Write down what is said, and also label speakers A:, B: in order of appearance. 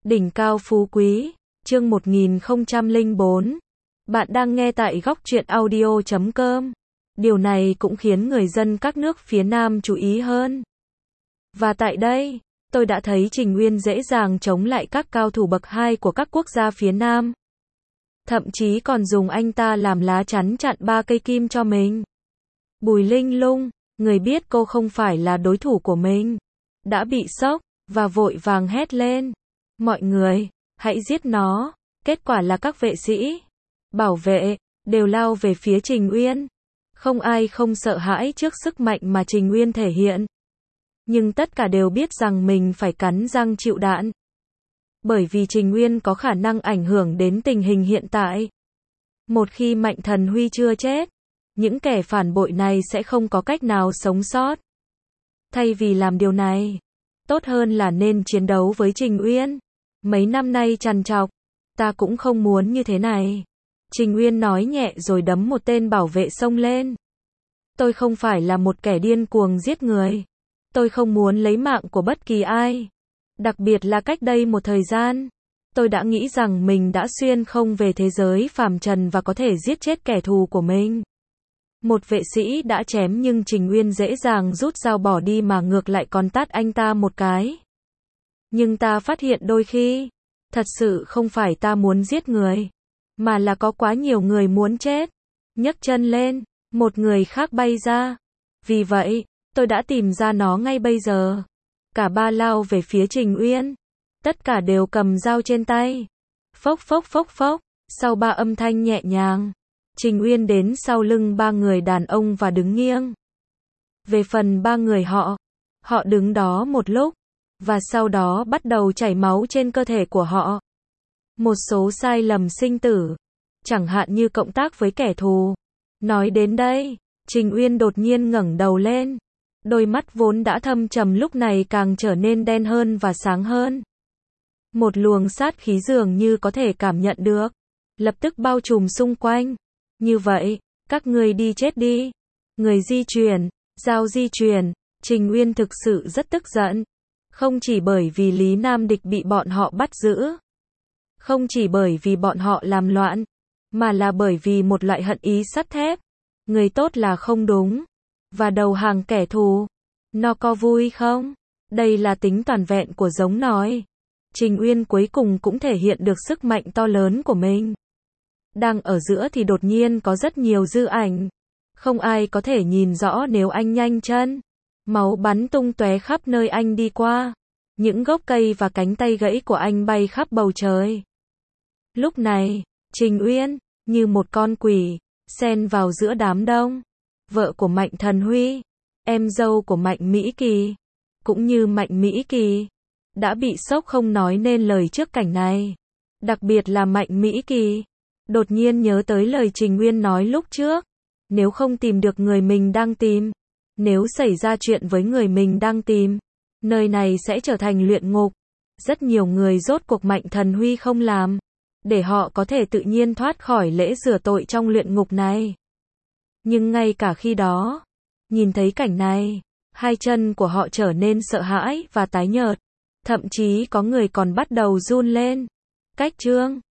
A: Đỉnh cao phú quý, chương 1004. Bạn đang nghe tại góc truyện audio.com. Điều này cũng khiến người dân các nước phía Nam chú ý hơn. Và tại đây, tôi đã thấy Trình Uyên dễ dàng chống lại các cao thủ bậc 2 của các quốc gia phía Nam. Thậm chí còn dùng anh ta làm lá chắn chặn 3 cây kim cho mình. Bùi Linh Lung, người biết cô không phải là đối thủ của mình, đã bị sốc, và vội vàng hét lên. Mọi người, hãy giết nó. Kết quả là các vệ sĩ, bảo vệ, đều lao về phía Trình Uyên. Không ai không sợ hãi trước sức mạnh mà Trình Uyên thể hiện. Nhưng tất cả đều biết rằng mình phải cắn răng chịu đạn. Bởi vì Trình Uyên có khả năng ảnh hưởng đến tình hình hiện tại. Một khi Mạnh Thần Huy chưa chết, những kẻ phản bội này sẽ không có cách nào sống sót. Thay vì làm điều này, tốt hơn là nên chiến đấu với Trình Uyên. Mấy năm nay trằn trọc, ta cũng không muốn như thế này. Trình Uyên nói nhẹ rồi đấm một tên bảo vệ xông lên. Tôi không phải là một kẻ điên cuồng giết người. Tôi không muốn lấy mạng của bất kỳ ai. Đặc biệt là cách đây một thời gian, tôi đã nghĩ rằng mình đã xuyên không về thế giới phàm trần và có thể giết chết kẻ thù của mình. Một vệ sĩ đã chém nhưng Trình Uyên dễ dàng rút dao bỏ đi mà ngược lại còn tát anh ta một cái. Nhưng ta phát hiện đôi khi, thật sự không phải ta muốn giết người, mà là có quá nhiều người muốn chết. Nhấc chân lên, một người khác bay ra. Vì vậy, tôi đã tìm ra nó ngay bây giờ. Cả ba lao về phía Trình Uyên. Tất cả đều cầm dao trên tay. Phốc phốc phốc phốc, sau 3 âm thanh nhẹ nhàng, Trình Uyên đến sau lưng 3 người đàn ông và đứng nghiêng. Về phần 3 người họ đứng đó một lúc, và sau đó bắt đầu chảy máu trên cơ thể của họ. Một số sai lầm sinh tử, chẳng hạn như cộng tác với kẻ thù. Nói đến đây, Trình Uyên đột nhiên ngẩng đầu lên. Đôi mắt vốn đã thâm trầm lúc này càng trở nên đen hơn và sáng hơn. Một luồng sát khí dường như có thể cảm nhận được, lập tức bao trùm xung quanh. Như vậy, các ngươi đi chết đi. Người di chuyển, dao di chuyển. Trình Uyên thực sự rất tức giận. Không chỉ bởi vì Lý Nam Địch bị bọn họ bắt giữ, không chỉ bởi vì bọn họ làm loạn, mà là bởi vì một loại hận ý sắt thép. Người tốt là không đúng, và đầu hàng kẻ thù. Nó có vui không? Đây là tính toàn vẹn của giống nòi. Trình Uyên cuối cùng cũng thể hiện được sức mạnh to lớn của mình. Đang ở giữa thì đột nhiên có rất nhiều dư ảnh. Không ai có thể nhìn rõ nếu anh nhanh chân. Máu bắn tung tóe khắp nơi anh đi qua. Những gốc cây và cánh tay gãy của anh bay khắp bầu trời. Lúc này, Trình Uyên, như một con quỷ, xen vào giữa đám đông. Vợ của Mạnh Thần Huy, em dâu của Mạnh Mỹ Kỳ, cũng như Mạnh Mỹ Kỳ, đã bị sốc không nói nên lời trước cảnh này. Đặc biệt là Mạnh Mỹ Kỳ, đột nhiên nhớ tới lời Trình Uyên nói lúc trước. Nếu không tìm được người mình đang tìm, nếu xảy ra chuyện với người mình đang tìm, nơi này sẽ trở thành luyện ngục. Rất nhiều người rốt cuộc Mạnh Thần Huy không làm, để họ có thể tự nhiên thoát khỏi lễ rửa tội trong luyện ngục này. Nhưng ngay cả khi đó, nhìn thấy cảnh này, hai chân của họ trở nên sợ hãi và tái nhợt. Thậm chí có người còn bắt đầu run lên. Cách chương